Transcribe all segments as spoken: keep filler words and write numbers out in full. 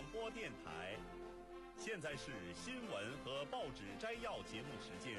广播电台。现在是新闻和报纸摘要节目时间。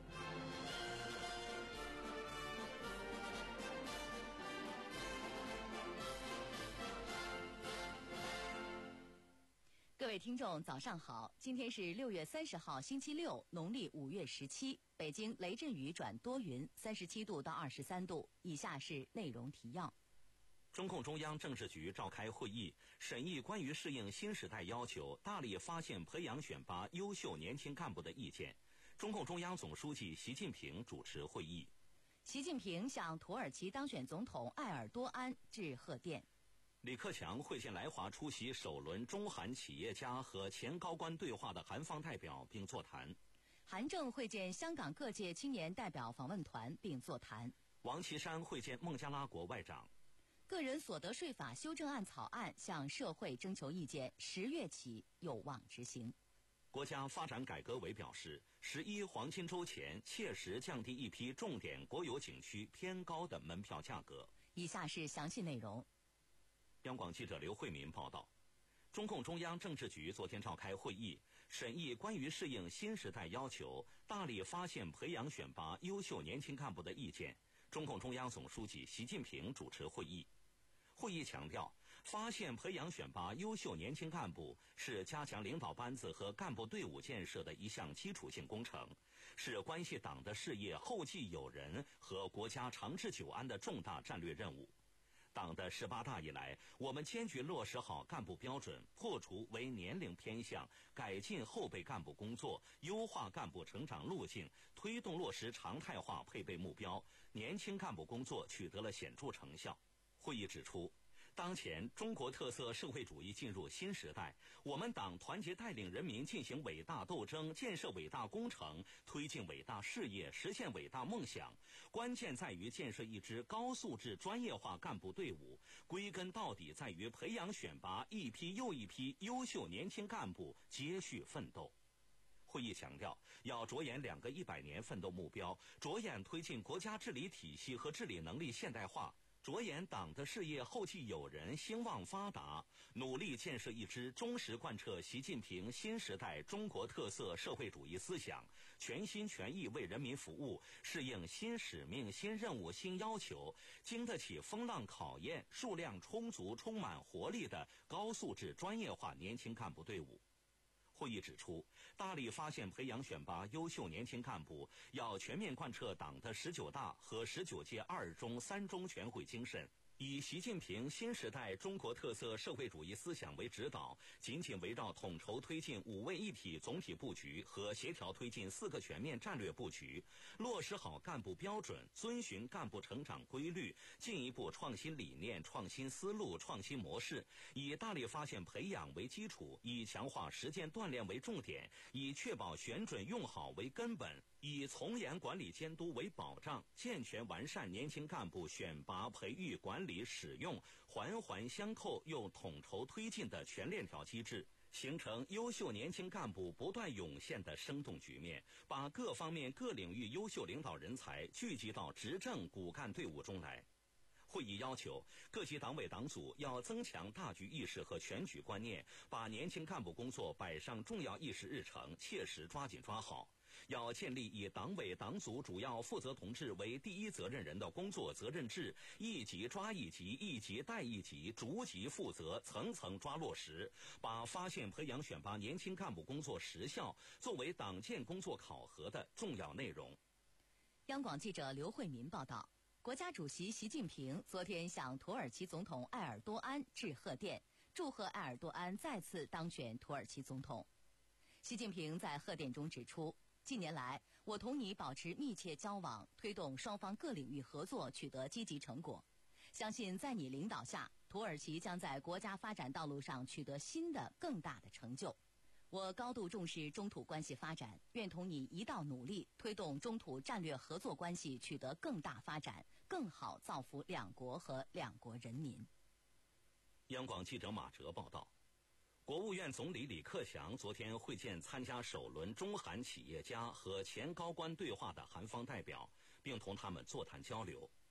各位听众早上好，今天是六月三十号星期六，农历五月十七，北京雷阵雨转多云，三十七度到二十三度。以下是内容提要。 中共中央政治局召开会议，审议关于适应新时代要求，大力发现培养选拔优秀年轻干部的意见。中共中央总书记习近平主持会议。 习近平向土耳其当选总统埃尔多安致贺电。 李克强会见来华出席首轮中韩企业家和前高官对话的韩方代表并座谈。 韩正会见香港各界青年代表访问团并座谈。 王岐山会见孟加拉国外长。 个人所得税法修正案草案向社会征求意见，十月起有望执行。 国家发展改革委表示，十一黄金周前切实降低一批重点国有景区偏高的门票价格。 以下是详细内容。 央广记者刘慧民报道，中共中央政治局昨天召开会议，审议关于适应新时代要求，大力发现培养选拔优秀年轻干部的意见。中共中央总书记习近平主持会议。会议强调，发现培养选拔优秀年轻干部是加强领导班子和干部队伍建设的一项基础性工程，是关系党的事业后继有人和国家长治久安的重大战略任务。党的十八大以来，我们坚决落实好干部标准，破除为年龄偏向，改进后备干部工作，优化干部成长路径，推动落实常态化配备目标，年轻干部工作取得了显著成效。会议指出，当前中国特色社会主义进入新时代，我们党团结带领人民进行伟大斗争，建设伟大工程，推进伟大事业，实现伟大梦想。关键在于建设一支高素质专业化干部队伍，归根到底在于培养选拔一批又一批优秀年轻干部，接续奋斗。会议强调，要着眼两个一百年奋斗目标，着眼推进国家治理体系和治理能力现代化，着眼党的事业后继有人，兴旺发达，努力建设一支忠实贯彻习近平新时代中国特色社会主义思想，全心全意为人民服务，适应新使命、新任务、新要求，经得起风浪考验，数量充足、充满活力的高素质专业化年轻干部队伍。会议指出，大力发现培养选拔优秀年轻干部，要全面贯彻党的十九大和十九届二中、三中全会精神，以习近平新时代中国特色社会主义思想为指导，紧紧围绕统筹推进五位一体总体布局和协调推进四个全面战略布局，落实好干部标准，遵循干部成长规律，进一步创新理念、创新思路、创新模式，以大力发现培养为基础，以强化实践锻炼为重点，以确保选准用好为根本，以从严管理监督为保障，健全完善年轻干部选拔、培育、管理、使用环环相扣又统筹推进的全链条机制，形成优秀年轻干部不断涌现的生动局面，把各方面各领域优秀领导人才聚集到执政骨干队伍中来。会议要求，各级党委党组要增强大局意识和全局观念，把年轻干部工作摆上重要议事日程，切实抓紧抓好。要建立以党委党组主要负责同志为第一责任人的工作责任制，一级抓一级，一级带一级，逐级负责，层层抓落实，把发现培养选拔年轻干部工作实效作为党建工作考核的重要内容。 央广记者刘慧民报道，国家主席习近平昨天向土耳其总统埃尔多安致贺电，祝贺埃尔多安再次当选土耳其总统。习近平在贺电中指出，近年来，我同你保持密切交往，推动双方各领域合作取得积极成果。相信在你领导下，土耳其将在国家发展道路上取得新的更大的成就。我高度重视中土关系发展，愿同你一道努力，推动中土战略合作关系取得更大发展，更好造福两国和两国人民。 央广记者马哲报道，国务院总理李克强昨天会见参加首轮中韩企业家和前高官对话的韩方代表，并同他们座谈交流。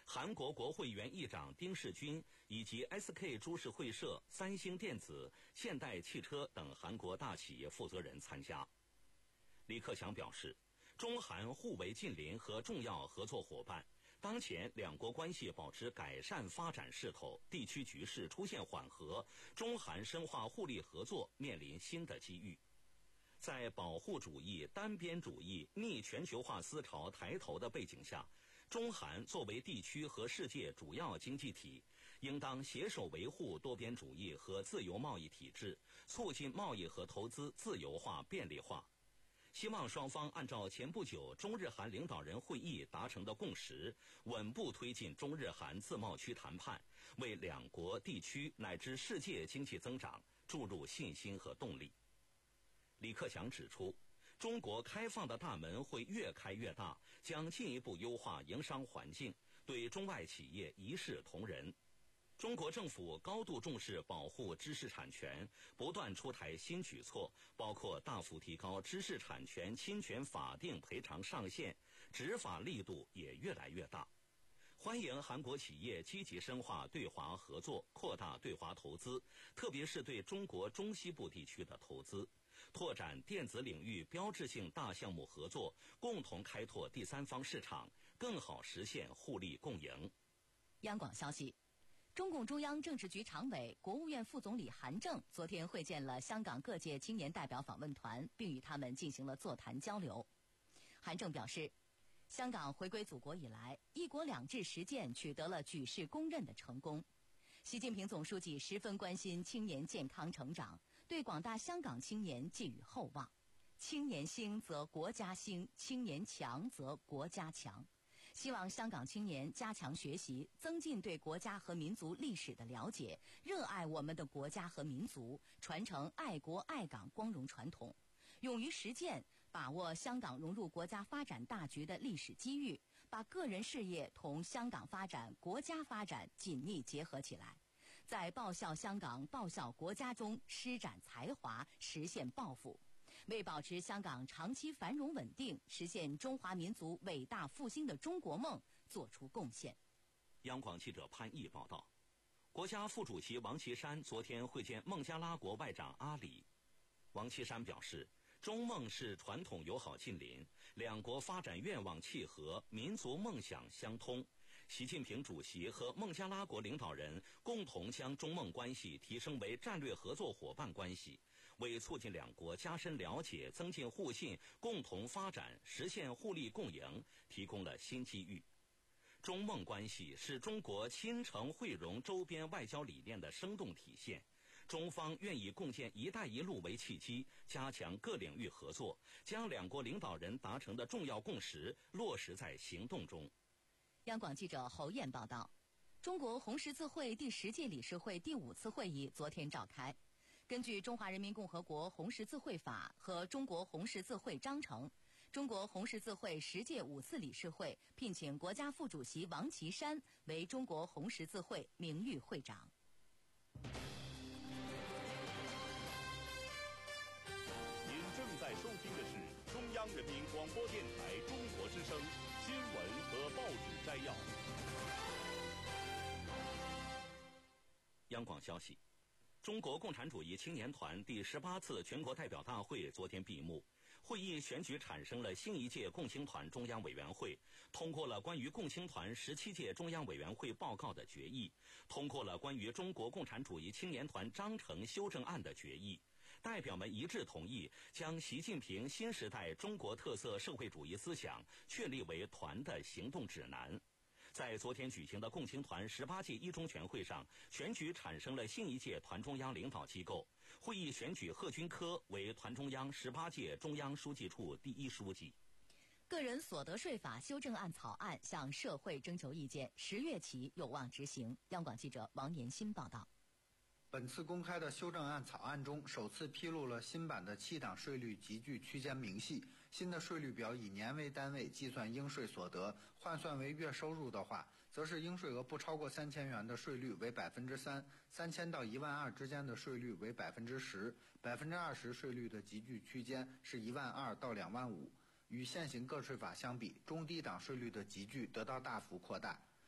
韩国国会原议长丁世军以及 S K 株式会社、三星电子、现代汽车等韩国大企业负责人参加。李克强表示，中韩互为近邻和重要合作伙伴，当前两国关系保持改善发展势头，地区局势出现缓和，中韩深化互利合作面临新的机遇。在保护主义、单边主义、逆全球化思潮抬头的背景下，中韩作为地区和世界主要经济体，应当携手维护多边主义和自由贸易体制，促进贸易和投资自由化便利化。希望双方按照前不久中日韩领导人会议达成的共识，稳步推进中日韩自贸区谈判，为两国地区乃至世界经济增长注入信心和动力。李克强指出，中国开放的大门会越开越大，将进一步优化营商环境，对中外企业一视同仁。中国政府高度重视保护知识产权，不断出台新举措，包括大幅提高知识产权侵权法定赔偿上限，执法力度也越来越大。欢迎韩国企业积极深化对华合作，扩大对华投资，特别是对中国中西部地区的投资，拓展电子领域标志性大项目合作，共同开拓第三方市场，更好实现互利共赢。 央广消息，中共中央政治局常委、国务院副总理韩正昨天会见了香港各界青年代表访问团，并与他们进行了座谈交流。韩正表示，香港回归祖国以来，一国两制实践取得了举世公认的成功。习近平总书记十分关心青年健康成长，对广大香港青年寄予厚望。青年兴则国家兴，青年强则国家强。希望香港青年加强学习，增进对国家和民族历史的了解，热爱我们的国家和民族，传承爱国爱港光荣传统，勇于实践，把握香港融入国家发展大局的历史机遇，把个人事业同香港发展、国家发展紧密结合起来，在报效香港、报效国家中施展才华，实现抱负，为保持香港长期繁荣稳定，实现中华民族伟大复兴的中国梦做出贡献。 央广记者潘毅报道，国家副主席王岐山昨天会见孟加拉国外长阿里。王岐山表示，中孟是传统友好近邻，两国发展愿望契合，民族梦想相通。习近平主席和孟加拉国领导人共同将中孟关系提升为战略合作伙伴关系，为促进两国加深了解、增进互信、共同发展、实现互利共赢提供了新机遇。中孟关系是中国亲诚惠容周边外交理念的生动体现。中方愿以共建“一带一路”为契机，加强各领域合作，将两国领导人达成的重要共识落实在行动中。 央广记者侯燕报道，中国红十字会第十届理事会第五次会议昨天召开。根据《中华人民共和国红十字会法》和《中国红十字会章程》，中国红十字会十届五次理事会聘请国家副主席王岐山为中国红十字会名誉会长。 您正在收听的是中央人民广播电台中国之声新闻和报纸摘要。 央广消息，中国共产主义青年团第十八次全国代表大会昨天闭幕。会议选举产生了新一届共青团中央委员会，通过了关于共青团十七届中央委员会报告的决议，通过了关于中国共产主义青年团章程修正案的决议。代表们一致同意将习近平新时代中国特色社会主义思想确立为团的行动指南。在昨天举行的共青团十八届一中全会上，选举产生了新一届团中央领导机构。会议选举贺军科为团中央十八届中央书记处第一书记。 个人所得税法修正案草案向社会征求意见，十月起有望执行。央广记者王延新报道。 本次公开的修正案草案中，首次披露了新版的七档税率集聚区间明细。新的税率表以年为单位计算应税所得，换算为月收入的话，则是应税额不超过三千元的税率为百分之三，三千到一万二之间的税率为百分之十，百分之二十税率的集聚区间是一万二到两万五。与现行个税法相比，中低档税率的集聚得到大幅扩大。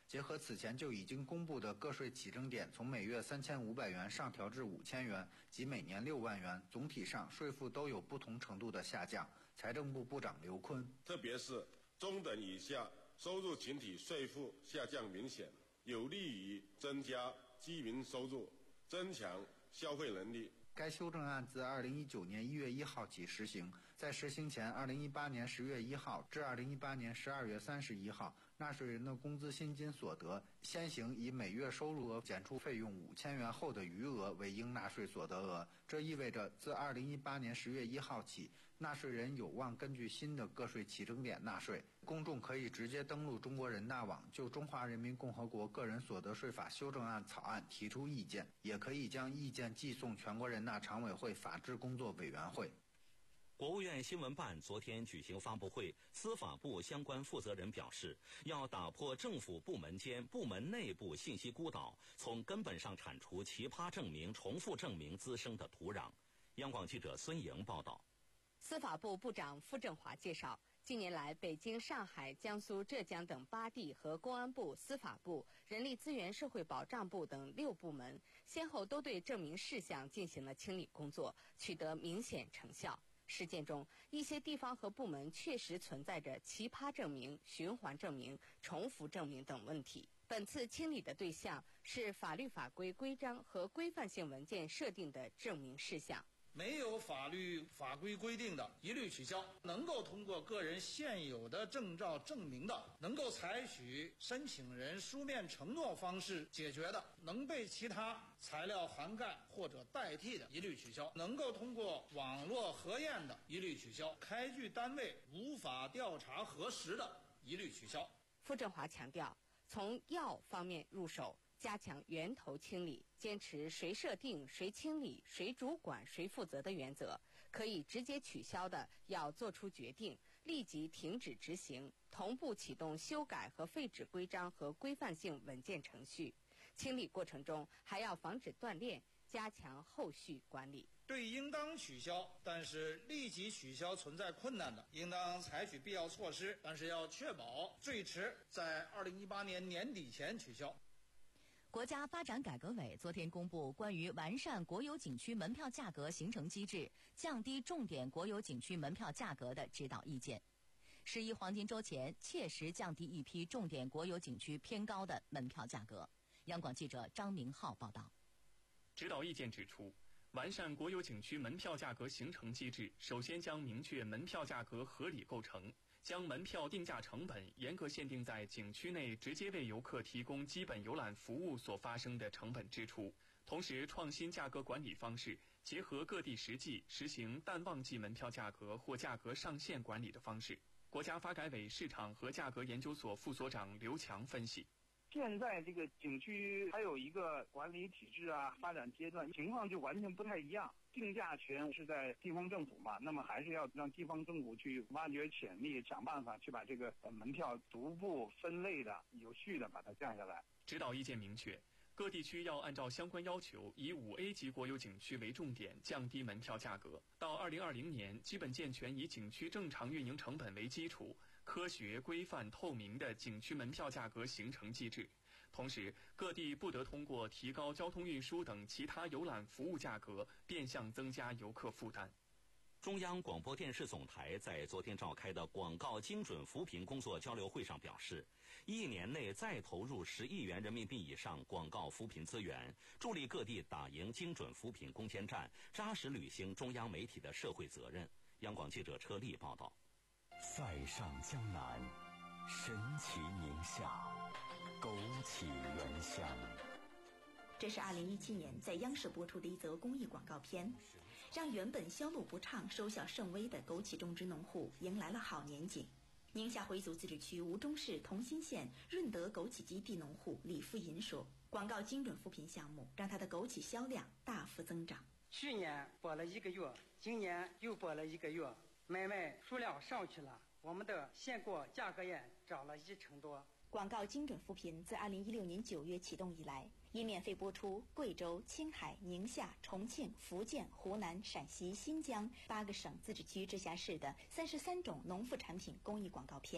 结合此前就已经公布的个税起征点从每月三千五百元上调至五千元及每年六万元，总体上税负都有不同程度的下降。财政部部长刘昆， 特别是中等以下收入群体税负下降明显，有利于增加居民收入，增强消费能力。 该修正案自二零一九年一月一号起实行，在实行前，二零一八年十月一号至二零一八年十二月三十一号，纳税人的工资薪金所得，先行以每月收入额减除费用五千元后的余额为应纳税所得额。这意味着，自二零一八年十月一号起，纳税人有望根据新的个税起征点纳税。公众可以直接登录中国人大网，就《中华人民共和国个人所得税法》修正案草案提出意见，也可以将意见寄送全国人大常委会法制工作委员会。 国务院新闻办昨天举行发布会，司法部相关负责人表示，要打破政府部门间、部门内部信息孤岛，从根本上铲除奇葩证明、重复证明滋生的土壤。央广记者孙莹报道。 司法部部长傅政华介绍，近年来，北京、上海、江苏、浙江等八地和公安部、司法部、人力资源社会保障部等六部门，先后都对证明事项进行了清理工作，取得明显成效。实践中，一些地方和部门确实存在着奇葩证明、循环证明、重复证明等问题。本次清理的对象是法律法规、规章和规范性文件设定的证明事项。 没有法律法规规定的，一律取消；能够通过个人现有的证照证明的，能够采取申请人书面承诺方式解决的，能被其他材料涵盖或者代替的，一律取消；能够通过网络核验的，一律取消；开具单位无法调查核实的，一律取消。 傅政华强调，从药方面入手，加强源头清理，坚持谁设定、谁清理、谁主管、谁负责的原则。可以直接取消的，要做出决定，立即停止执行，同步启动修改和废止规章和规范性文件程序。清理过程中还要防止断裂，加强后续管理。 对应当取消，但是立即取消存在困难的，应当采取必要措施，但是要确保最迟在二零一八年年底前取消。 国家发展改革委昨天公布关于完善国有景区门票价格形成机制、降低重点国有景区门票价格的指导意见。十一黄金周前，切实降低一批重点国有景区偏高的门票价格。央广记者张明浩报道。 指导意见指出，完善国有景区门票价格形成机制，首先将明确门票价格合理构成，将门票定价成本严格限定在景区内直接为游客提供基本游览服务所发生的成本支出，同时创新价格管理方式，结合各地实际，实行淡旺季门票价格或价格上限管理的方式。国家发改委市场和价格研究所副所长刘强分析， 现在这个景区还有一个管理体制啊，发展阶段情况就完全不太一样。定价权是在地方政府嘛，那么还是要让地方政府去挖掘潜力，想办法去把这个门票逐步分类的、有序的把它降下来。 指导意见明确，各地区要按照相关要求，以五 A 级国有景区为重点，降低门票价格。到二零二零年，基本健全以景区正常运营成本为基础，科学、规范、透明的景区门票价格形成机制。同时，各地不得通过提高交通运输等其他游览服务价格，变相增加游客负担。 中央广播电视总台在昨天召开的广告精准扶贫工作交流会上表示，一年内再投入十亿元人民币以上广告扶贫资源，助力各地打赢精准扶贫攻坚战，扎实履行中央媒体的社会责任。央广记者车丽报道。 塞上江南，神奇宁夏，枸杞原香。 这是二零一七年在央视播出的一则公益广告片，让原本销路不畅、收效甚微的枸杞种植农户迎来了好年景。宁夏回族自治区吴忠市同心县润德枸杞基地农户李富银说，广告精准扶贫项目让他的枸杞销量大幅增长。 去年播了一个月，今年又播了一个月，买卖数量上去了，我们的现货价格也涨了一成多。 广告精准扶贫自二零一六年九月启动以来，已免费播出贵州、青海、宁夏、重庆、福建、湖南、陕西、新疆八个省、自治区、直辖市的三十三种农副产品公益广告片。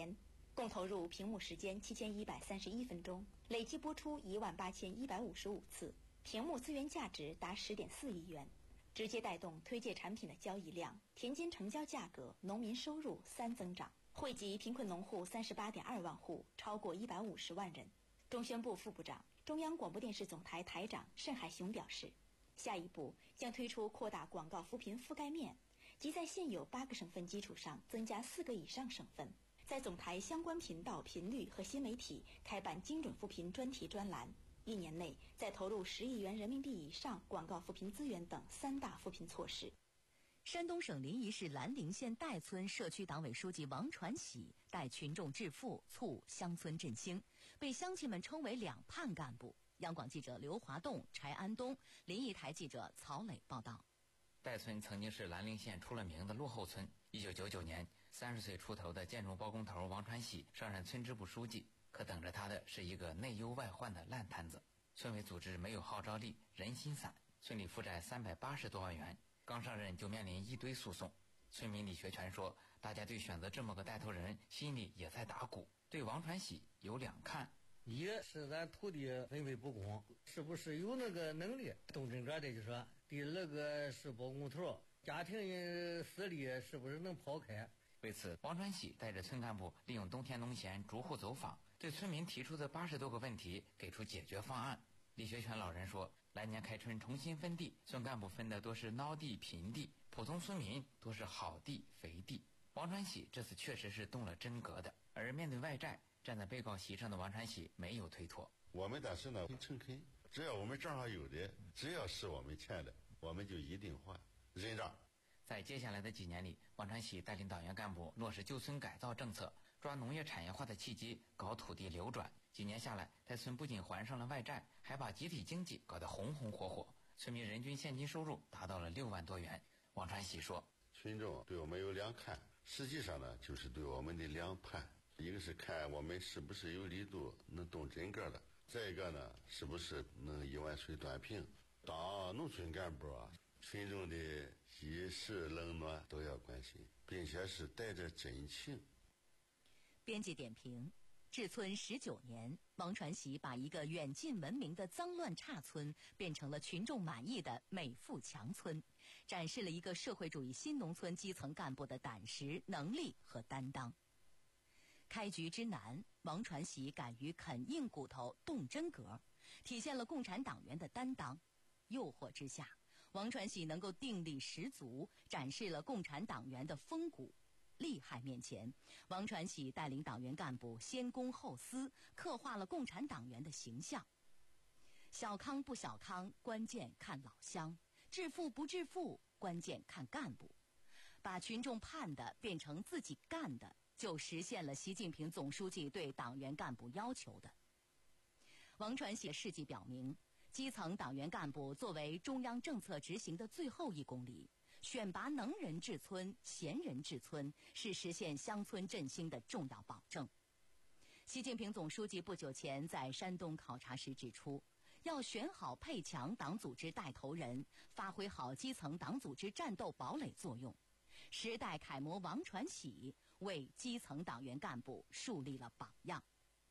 共投入屏幕时间七千一百三十一分钟，累计播出一万八千一百五十五次，屏幕资源价值达十点四亿元，直接带动推介产品的交易量、田间成交价格、农民收入三增长，惠及贫困农户三十八点二万户，超过一百五十万人。中宣部副部长、中央广播电视总台台长盛海雄表示，下一步将推出扩大广告扶贫覆盖面，即在现有八个省份基础上增加四个以上省份，在总台相关频道、频率和新媒体开办精准扶贫专题专栏，一年内再投入十亿元人民币以上广告扶贫资源等三大扶贫措施。 山东省临沂市兰陵县岱村社区党委书记王传喜带群众致富，促乡村振兴，被乡亲们称为两盼干部。央广记者刘华栋、柴安东，临沂台记者曹磊报道。 岱村曾经是兰陵县出了名的落后村。一九九九年，三十岁出头的建筑包工头王传喜上任村支部书记，可等着他的是一个内忧外患的烂摊子。村委组织没有号召力，人心散，村里负债三百八十多万元，刚上任就面临一堆诉讼。村民李学全说，大家对选择这么个带头人心里也在打鼓，对王传喜有两看。 一是咱土地分配不公，是不是有那个能力动真格的就说。第二个是包工头，家庭私利是不是能抛开。 为此，王传喜带着村干部利用冬天农闲逐户走访，对村民提出的八十多个问题给出解决方案。李学全老人说，来年开春重新分地，村干部分的多是孬地贫地，普通村民多是好地肥地。王传喜这次确实是动了真格的。而面对外债，站在被告席上的王传喜没有推脱。 我们但是呢很诚恳，只要我们账上有的，只要是我们欠的，我们就一定还，认账。 在接下来的几年里，王传喜带领党员干部落实旧村改造政策，抓农业产业化的契机，搞土地流转。几年下来，岱村不仅还上了外债，还把集体经济搞得红红火火，村民人均现金收入达到了六万多元。王传喜说， 群众对我们有两看，实际上呢就是对我们的两盼。一个是看我们是不是有力度能动真格的，再一个呢是不是能一碗水端平。当农村干部啊，群众的衣食冷暖都要关心，并且是带着真情。 编辑点评：治村十九年，王传喜把一个远近闻名的脏乱差村变成了群众满意的美富强村，展示了一个社会主义新农村基层干部的胆识、能力和担当。开局之难，王传喜敢于啃硬骨头动真格，体现了共产党员的担当。诱惑之下，王传喜能够定力十足，展示了共产党员的风骨。利害面前，王传喜带领党员干部先公后私，刻画了共产党员的形象。小康不小康，关键看老乡；致富不致富，关键看干部。把群众盼的变成自己干的，就实现了习近平总书记对党员干部要求的。王传喜的事迹表明，基层党员干部作为中央政策执行的最后一公里，选拔能人治村、贤人治村，是实现乡村振兴的重要保证。习近平总书记不久前在山东考察时指出，要选好配强党组织带头人，发挥好基层党组织战斗堡垒作用。时代楷模王传喜为基层党员干部树立了榜样。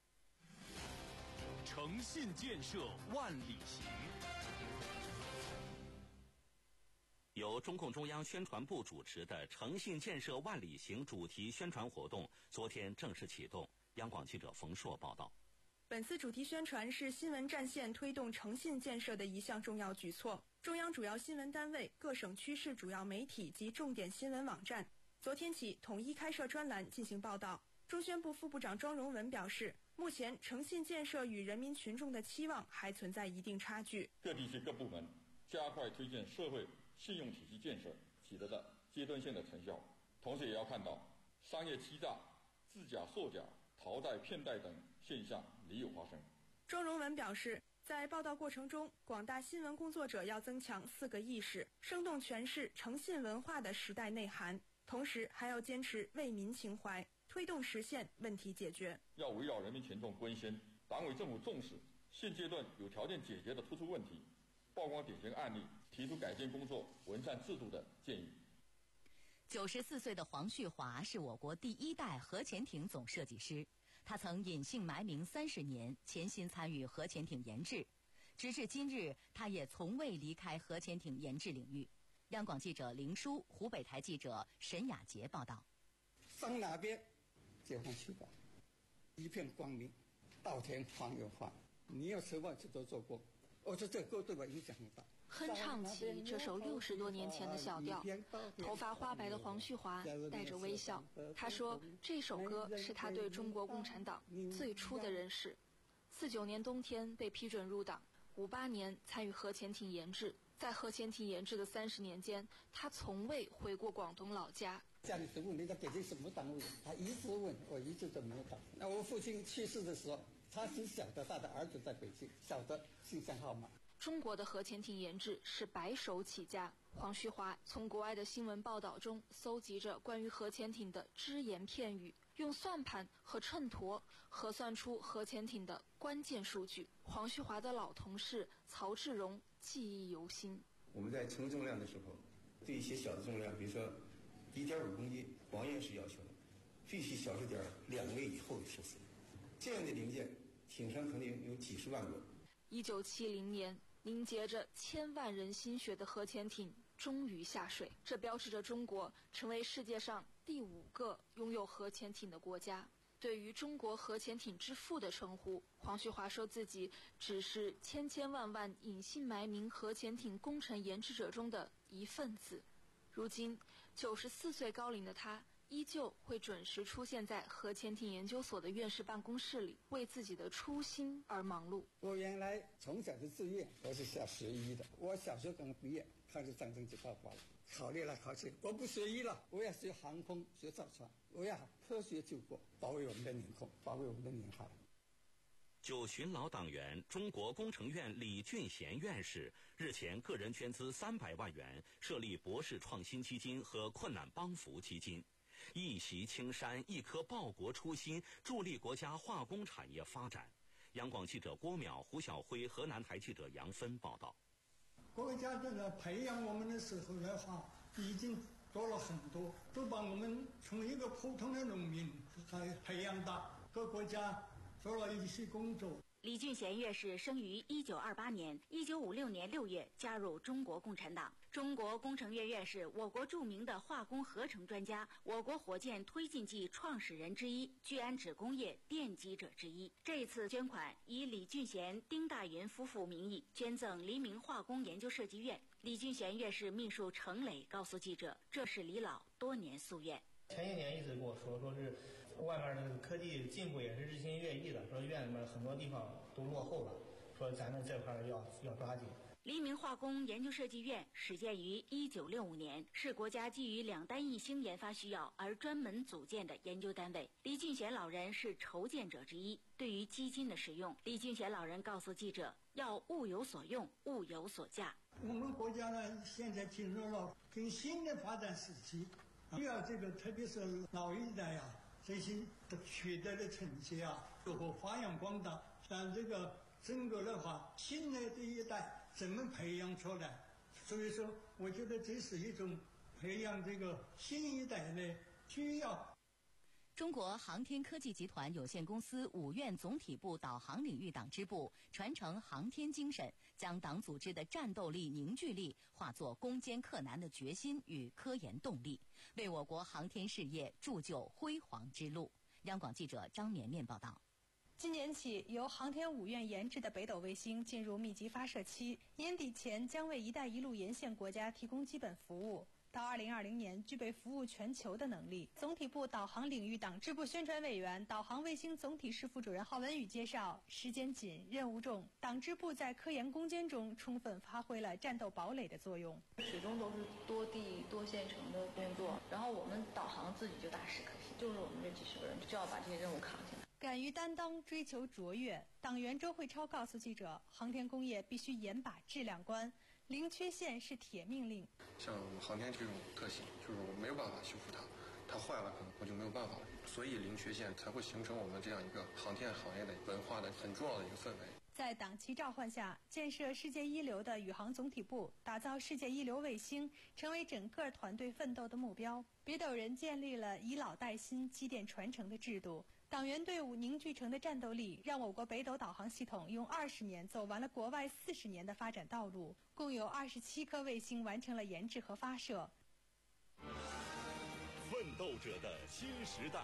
诚信建设万里行。 由中共中央宣传部主持的诚信建设万里行主题宣传活动昨天正式启动。央广记者冯硕报道。 本次主题宣传是新闻战线推动诚信建设的一项重要举措。中央主要新闻单位、各省区市主要媒体及重点新闻网站昨天起统一开设专栏进行报道。中宣部副部长庄荣文表示，目前诚信建设与人民群众的期望还存在一定差距。 各地区各部门加快推进社会信用体系建设取得的阶段性的成效，同时也要看到商业欺诈、制假售假、讨债骗贷等现象屡有发生。 庄荣文表示，在报道过程中，广大新闻工作者要增强四个意识，生动诠释诚信文化的时代内涵，同时还要坚持为民情怀，推动实现问题解决。 要围绕人民群众关心、党委政府重视、现阶段有条件解决的突出问题，曝光典型案例，提出改进工作、完善制度的建议。 九十四岁的黄旭华是我国第一代核潜艇总设计师，他曾隐姓埋名三十年，潜心参与核潜艇研制。直至今日，他也从未离开核潜艇研制领域。央广记者林舒、湖北台记者沈雅杰报道。 上哪边就上去吧，一片光明，稻田黄有花。你有什么都做过，我说这歌对我影响很大。 哼唱起这首六十多年前的小调，头发花白的黄旭华带着微笑。他说，这首歌是他对中国共产党最初的认识。四九年冬天被批准入党，五八年参与核潜艇研制。在核潜艇研制的三十年间，他从未回过广东老家。 家里是问你在北京什么单位，他一直问，我一直都没有答。那我父亲去世的时候，他只晓得他的儿子在北京，晓得信箱号码。 中国的核潜艇研制是白手起家。黄旭华从国外的新闻报道中搜集着关于核潜艇的只言片语，用算盘和秤砣核算出核潜艇的关键数据。黄旭华的老同事曹志荣记忆犹新。 我们在称重量的时候，对一些小的重量，比如说一点五公斤，王岩是要求的必须小数点两位以后的数字。这样的零件，艇上可能有几十万个。 一九七零年，凝结着千万人心血的核潜艇终于下水，这标志着中国成为世界上第五个拥有核潜艇的国家。对于中国核潜艇之父的称呼，黄旭华说自己只是千千万万隐姓埋名核潜艇工程研制者中的一份子。如今九十四岁高龄的他，依旧会准时出现在核潜艇研究所的院士办公室里，为自己的初心而忙碌。 我原来从小的志愿我是下十一的，我小学刚毕业，抗日战争就爆发了，考虑来考去，我不学医了，我要学航空，学造船，我要科学救国，保卫我们的领空，保卫我们的领海。 九旬老党员、中国工程院李俊贤院士日前个人捐资三百万元，设立博士创新基金和困难帮扶基金，一袭青衫，一颗报国初心，助力国家化工产业发展。央广记者郭淼、胡晓辉，河南台记者杨芬报道。 国家这个培养我们的时候的话，已经做了很多，都把我们从一个普通的农民还培养大，各国家做了一些工作。 李俊贤院士生于一九二八年，一九五六年六月加入中国共产党。中国工程院院士，我国著名的化工合成专家，我国火箭推进剂创始人之一，聚氨酯工业奠基者之一。这次捐款以李俊贤、丁大云夫妇名义捐赠黎明化工研究设计院。李俊贤院士秘书程磊告诉记者，这是李老多年夙愿。 前些年一直跟我说，说是外面的科技进步也是日新月异的，说院里面很多地方都落后了，说咱们这块要要抓紧。 黎明化工研究设计院始建于一九六五年，是国家基于两弹一星研发需要而专门组建的研究单位。李俊贤老人是筹建者之一。对于基金的使用，李俊贤老人告诉记者，要物有所用，物有所价。 我们国家呢，现在进入了更新的发展时期，需要这个，特别是老一代呀、啊，这些取得的成绩啊，如何发扬光大？像这个整个的话，新的这一代怎么培养出来？所以说，我觉得这是一种培养这个新一代的需要。 中国航天科技集团有限公司五院总体部导航领域党支部传承航天精神，将党组织的战斗力、凝聚力化作攻坚克难的决心与科研动力，为我国航天事业铸就辉煌之路。央广记者张绵绵报道。 今年起，由航天五院研制的北斗卫星进入密集发射期，年底前将为“一带一路”沿线国家提供基本服务。到二零二零年，具备服务全球的能力。总体部导航领域党支部宣传委员、导航卫星总体室副主任郝文宇介绍，时间紧，任务重，党支部在科研攻坚中充分发挥了战斗堡垒的作用。 始终都是多地多线程的运作，然后我们导航自己就大势可行，就是我们这几十个人就要把这些任务扛起来。 敢于担当，追求卓越。党员周慧超告诉记者，航天工业必须严把质量关，零缺陷是铁命令。 像航天这种特性，就是我没有办法修复它， 它坏了可能我就没有办法了。所以零缺陷才会形成我们这样一个航天行业的文化的很重要的一个氛围。 在党旗召唤下，建设世界一流的宇航总体部，打造世界一流卫星，成为整个团队奋斗的目标。北斗人建立了以老带新、积淀传承的制度。党员队伍凝聚成的战斗力，让我国北斗导航系统用二十年走完了国外四十年的发展道路，共有二十七颗卫星完成了研制和发射。 奋斗者的新时代。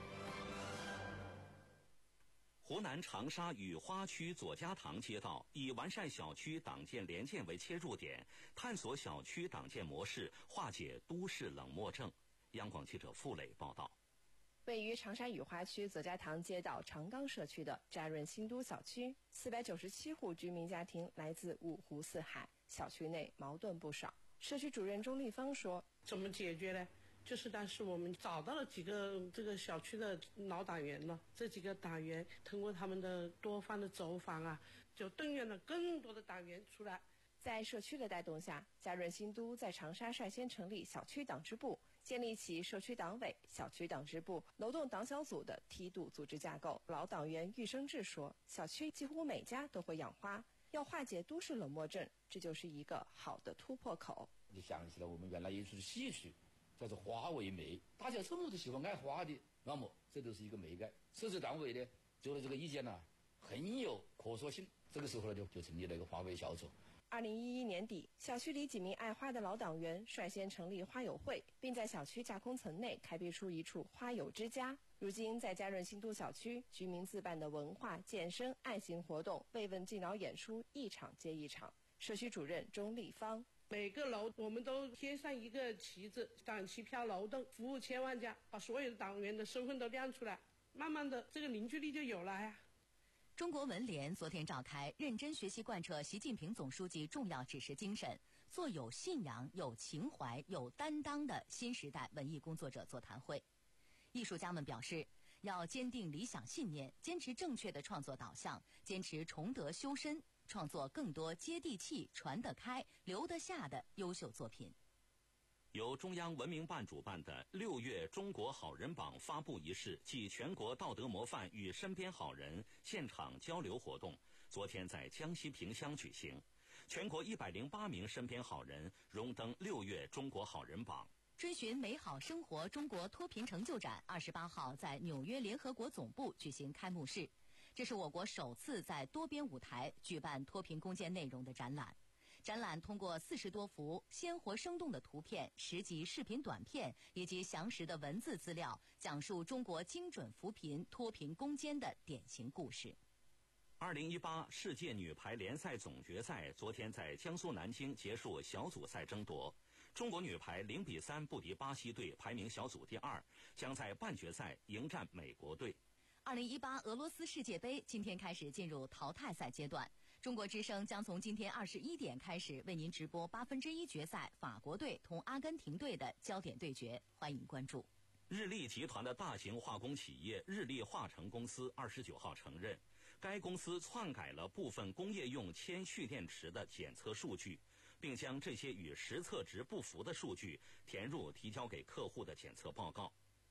湖南长沙雨花区左家塘街道以完善小区党建联建为切入点，探索小区党建模式，化解都市冷漠症。央广记者付磊报道。 位于长沙雨花区左家塘街道长冈社区的嘉润新都小区，四百九十七户居民家庭来自五湖四海，小区内矛盾不少。社区主任钟立芳说：“ 怎么解决呢？就是但是我们找到了几个这个小区的老党员了，这几个党员通过他们的多方的走访啊，就动员了更多的党员出来。” 在社区的带动下，嘉润新都在长沙率先成立小区党支部，建立起社区党委、小区党支部、楼栋党小组的梯度组织架构。老党员郁生志说：“小区几乎每家都会养花，要化解都市冷漠症，这就是一个好的突破口。” 就想起了我们原来有一处戏曲，叫做花为媒，大家这么都喜欢爱花的，那么这都是一个媒介。社区党委呢，做的这个意见呢、啊，很有可塑性。这个时候呢，就就成立了一个花卉小组。 二零一一年底，小区里几名爱花的老党员率先成立花友会，并在小区架空层内开辟出一处花友之家。如今，在嘉润新都小区，居民自办的文化、健身、爱心活动、慰问敬老演出一场接一场。社区主任钟立芳：“ 每个楼我们都贴上一个旗子，党旗飘楼栋，服务千万家，把所有的党员的身份都亮出来，慢慢的这个凝聚力就有了呀。” 中国文联昨天召开认真学习贯彻习近平总书记重要指示精神，做有信仰、有情怀、有担当的新时代文艺工作者座谈会。艺术家们表示，要坚定理想信念，坚持正确的创作导向，坚持崇德修身，创作更多接地气、传得开、留得下的优秀作品。 由中央文明办主办的六月中国好人榜发布仪式暨全国道德模范与身边好人现场交流活动，昨天在江西萍乡举行。全国一百零八名身边好人荣登六月中国好人榜。 追寻美好生活中国脱贫成就展二十八号在纽约联合国总部举行开幕式，这是我国首次在多边舞台举办脱贫攻坚内容的展览。展览通过四十多幅鲜活生动的图片、十集视频短片以及详实的文字资料，讲述中国精准扶贫、脱贫攻坚的典型故事。 二零一八世界女排联赛总决赛昨天在江苏南京结束小组赛争夺，中国女排零比三不敌巴西队，排名小组第二，将在半决赛迎战美国队。 二零一八俄罗斯世界杯今天开始进入淘汰赛阶段，中国之声将从今天二十一点开始为您直播八分之一决赛法国队同阿根廷队的焦点对决，欢迎关注。 日立集团的大型化工企业日立化成公司二十九号承认，该公司篡改了部分工业用铅蓄电池的检测数据，并将这些与实测值不符的数据填入提交给客户的检测报告。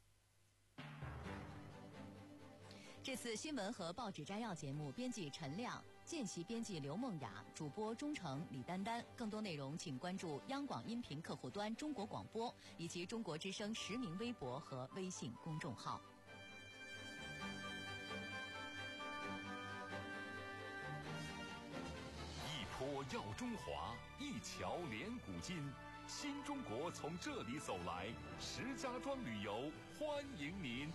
这次新闻和报纸摘要节目，编辑陈亮，见习编辑刘梦雅，主播钟诚、李丹丹。更多内容请关注央广音频客户端中国广播以及中国之声实名微博和微信公众号。 一坡耀中华，一桥连古今，新中国从这里走来。石家庄旅游欢迎您。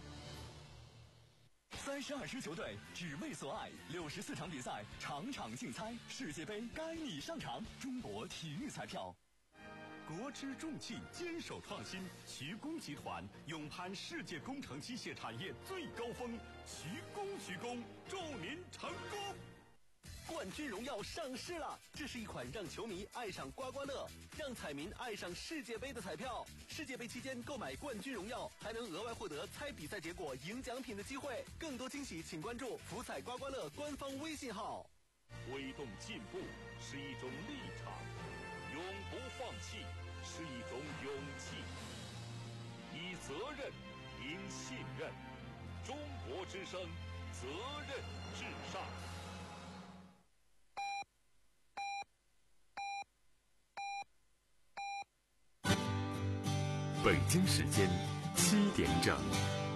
三十二支球队只为所爱，六十四场比赛，场场竞猜，世界杯该你上场。中国体育彩票。 国之重器，坚守创新。徐工集团勇攀世界工程机械产业最高峰，徐工徐工，祝您成功！ 冠军荣耀上市了，这是一款让球迷爱上刮刮乐，让彩民爱上世界杯的彩票。世界杯期间购买冠军荣耀，还能额外获得猜比赛结果、赢奖品的机会。更多惊喜，请关注福彩刮刮乐官方微信号。 推动进步是一种立场，永不放弃是一种勇气。 以责任赢信任。中国之声，责任至上。 北京时间七点整。